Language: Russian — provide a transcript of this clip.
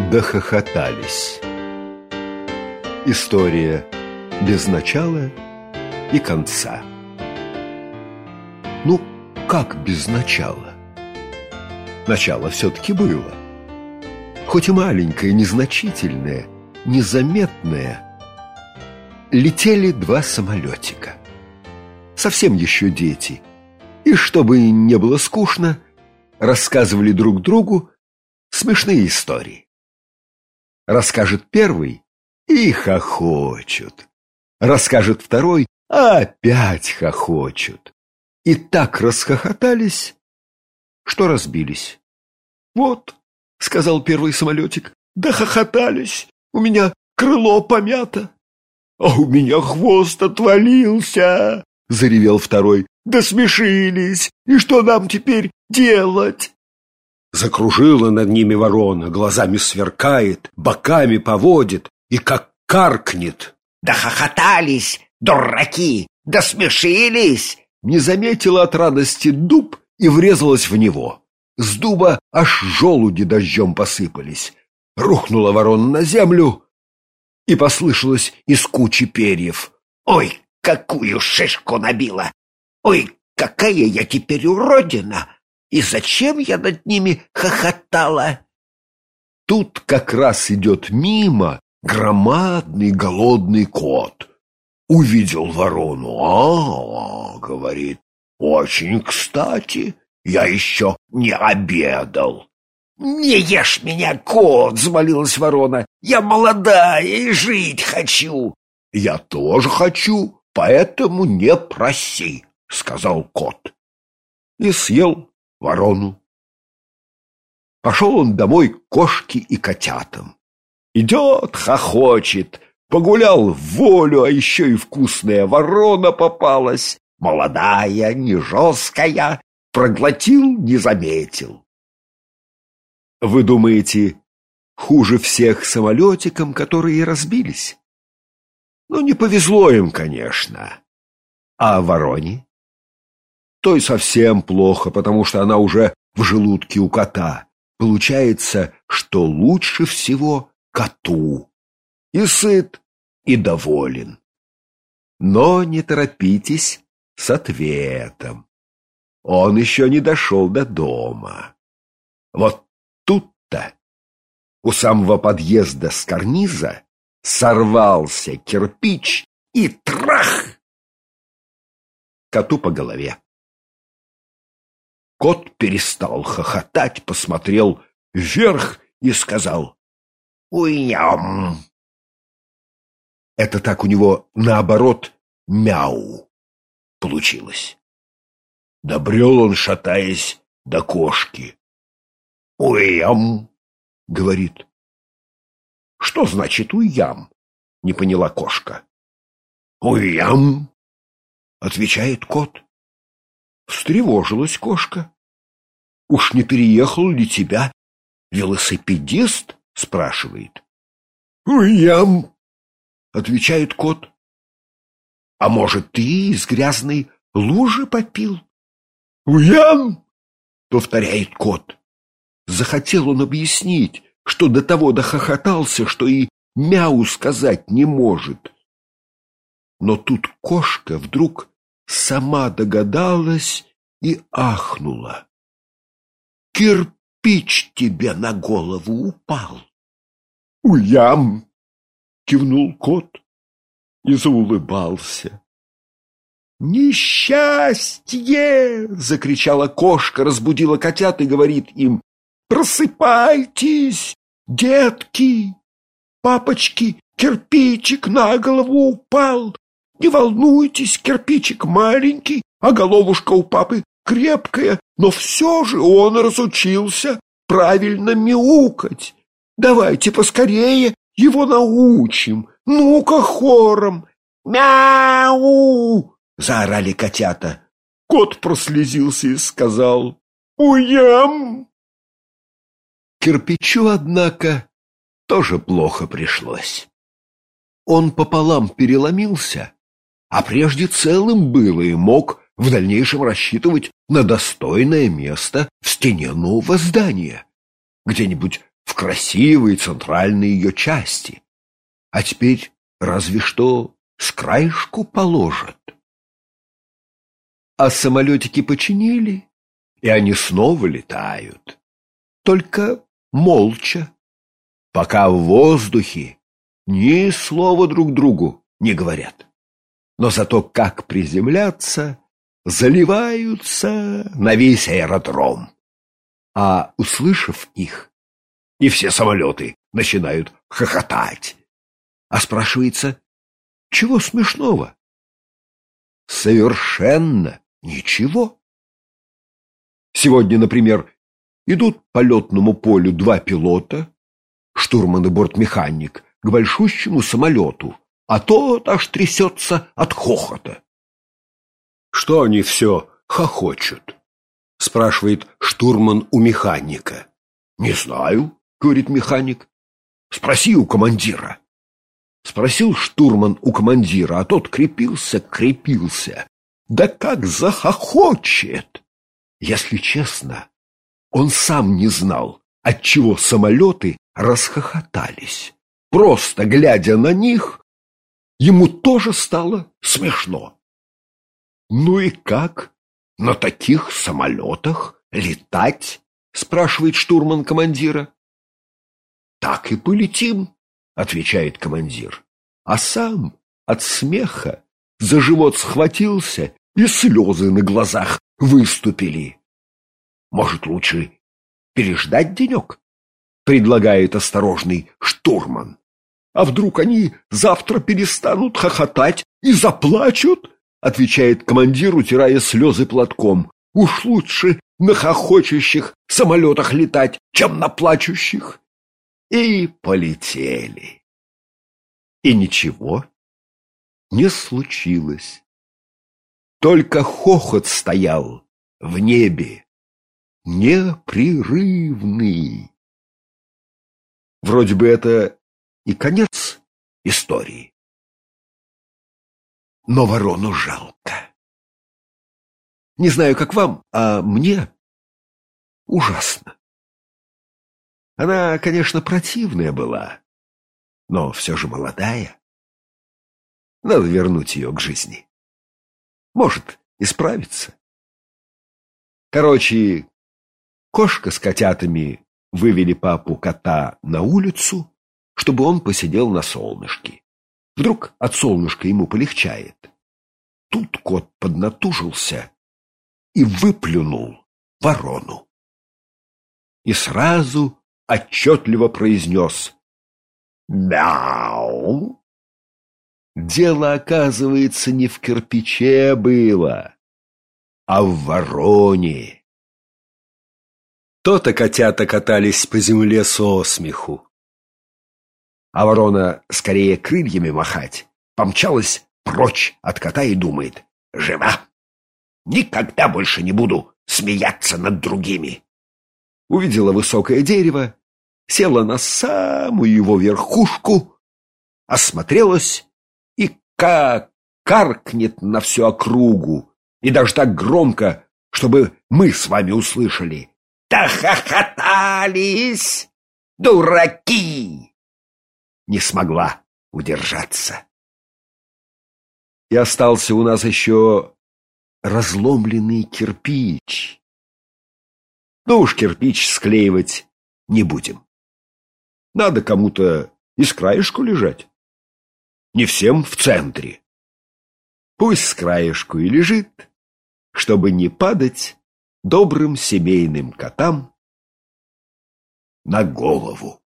Дохохотались. История без начала и конца. Ну, как без начала? Начало все-таки было. Хоть и маленькое, незначительное, незаметное. Летели два самолетика. Совсем еще дети. И чтобы не было скучно, рассказывали друг другу смешные истории. Расскажет первый и хохочут. Расскажет второй, а опять хохочут. И так расхохотались, что разбились. «Вот», — сказал первый самолетик, — «дохохотались, у меня крыло помято». «А у меня хвост отвалился», — заревел второй. «Досмешились, и что нам теперь делать?» Закружила над ними ворона, глазами сверкает, боками поводит и как каркнет. «Дохохотались, дураки, досмешились!» Не заметила от радости дуб и врезалась в него. С дуба аж желуди дождем посыпались. Рухнула ворона на землю, и послышалось из кучи перьев: «Ой, какую шишку набила! Ой, какая я теперь уродина! И зачем я над ними хохотала?» Тут как раз идет мимо громадный голодный кот. Увидел ворону. Говорит, очень кстати, я еще не обедал. «Не ешь меня, кот!» — взмолилась ворона. «Я молодая и жить хочу!» «Я тоже хочу, поэтому не проси!» — сказал кот. И съел ворону. Пошел он домой к кошке и котятам. Идет, хохочет, погулял в волю, а еще и вкусная ворона попалась. Молодая, не жесткая, проглотил, не заметил. Вы думаете, хуже всех самолетикам, которые разбились? Ну, не повезло им, конечно. А вороне? Той совсем плохо, потому что она уже в желудке у кота. Получается, что лучше всего коту. И сыт, и доволен. Но не торопитесь с ответом. Он еще не дошел до дома. Вот тут-то, у самого подъезда с карниза, сорвался кирпич и трах! Коту по голове. Кот перестал хохотать, посмотрел вверх и сказал: «Уям!» Это так у него, наоборот, мяу получилось. Добрел он, шатаясь, до кошки. «Уям!» — говорит. «Что значит уям?» — не поняла кошка. «Уям!» — отвечает кот. Встревожилась кошка. «Уж не переехал ли тебя велосипедист?» — спрашивает. «Уям!» — отвечает кот. «А может, ты из грязной лужи попил?» «Уям!» — повторяет кот. Захотел он объяснить, что до того дохохотался, что и мяу сказать не может. Но тут кошка вдруг сама догадалась и ахнула. «Кирпич тебе на голову упал!» «Уям!» — кивнул кот и заулыбался. «Несчастье!» — закричала кошка, разбудила котят и говорит им: «Просыпайтесь, детки! Папочки, кирпичик на голову упал! Не волнуйтесь, кирпичик маленький, а головушка у папы крепкая, но все же он разучился правильно мяукать. Давайте поскорее его научим. Ну-ка хором! Мяу!» — заорали котята. Кот прослезился и сказал: «Уям!» Кирпичу, однако, тоже плохо пришлось. Он пополам переломился, а прежде целым был и мог в дальнейшем рассчитывать на достойное место в стене нового здания, где-нибудь в красивой центральной ее части, а теперь разве что с краешку положат. А самолетики починили, и они снова летают, только молча, пока в воздухе ни слова друг другу не говорят. Но зато как приземляться, заливаются на весь аэродром. А услышав их, и все самолеты начинают хохотать. А спрашивается, чего смешного? Совершенно ничего. Сегодня, например, идут по летному полю два пилота, штурман и бортмеханик, к большущему самолету, а тот аж трясется от хохота. «Что они все хохочут?» — спрашивает штурман у механика. «Не знаю», — говорит механик. «Спроси у командира». Спросил штурман у командира, а тот крепился. Да как захохочет! Если честно, он сам не знал, отчего самолеты расхохотались. Просто глядя на них, ему тоже стало смешно. «Ну и как на таких самолетах летать?» — спрашивает штурман командира. «Так и полетим», — отвечает командир, а сам от смеха за живот схватился, и слезы на глазах выступили. «Может, лучше переждать денек?» — предлагает осторожный штурман. «А вдруг они завтра перестанут хохотать и заплачут?» — отвечает командир, утирая слезы платком. «Уж лучше на хохочущих самолетах летать, чем на плачущих». И полетели. И ничего не случилось. Только хохот стоял в небе, непрерывный. Вроде бы это и конец истории. Но ворону жалко. Не знаю, как вам, а мне ужасно. Она, конечно, противная была, но все же молодая. Надо вернуть ее к жизни. Может, исправиться. Короче, кошка с котятами вывели папу кота на улицу, чтобы он посидел на солнышке. Вдруг от солнышка ему полегчает. Тут кот поднатужился и выплюнул ворону. И сразу отчетливо произнес «Мяу». Дело, оказывается, не в кирпиче было, а в вороне. То-то котята катались по земле со смеху. А ворона скорее крыльями махать помчалась прочь от кота и думает: «Жива! Никогда больше не буду смеяться над другими». Увидела высокое дерево, села на самую его верхушку, осмотрелась и как каркнет на всю округу, и даже так громко, чтобы мы с вами услышали: «Дохохотались, дураки!» Не смогла удержаться. И остался у нас еще разломленный кирпич. Ну уж кирпич склеивать не будем. Надо кому-то и с краешку лежать. Не всем в центре. Пусть с краешку и лежит, чтобы не падать добрым семейным котам на голову.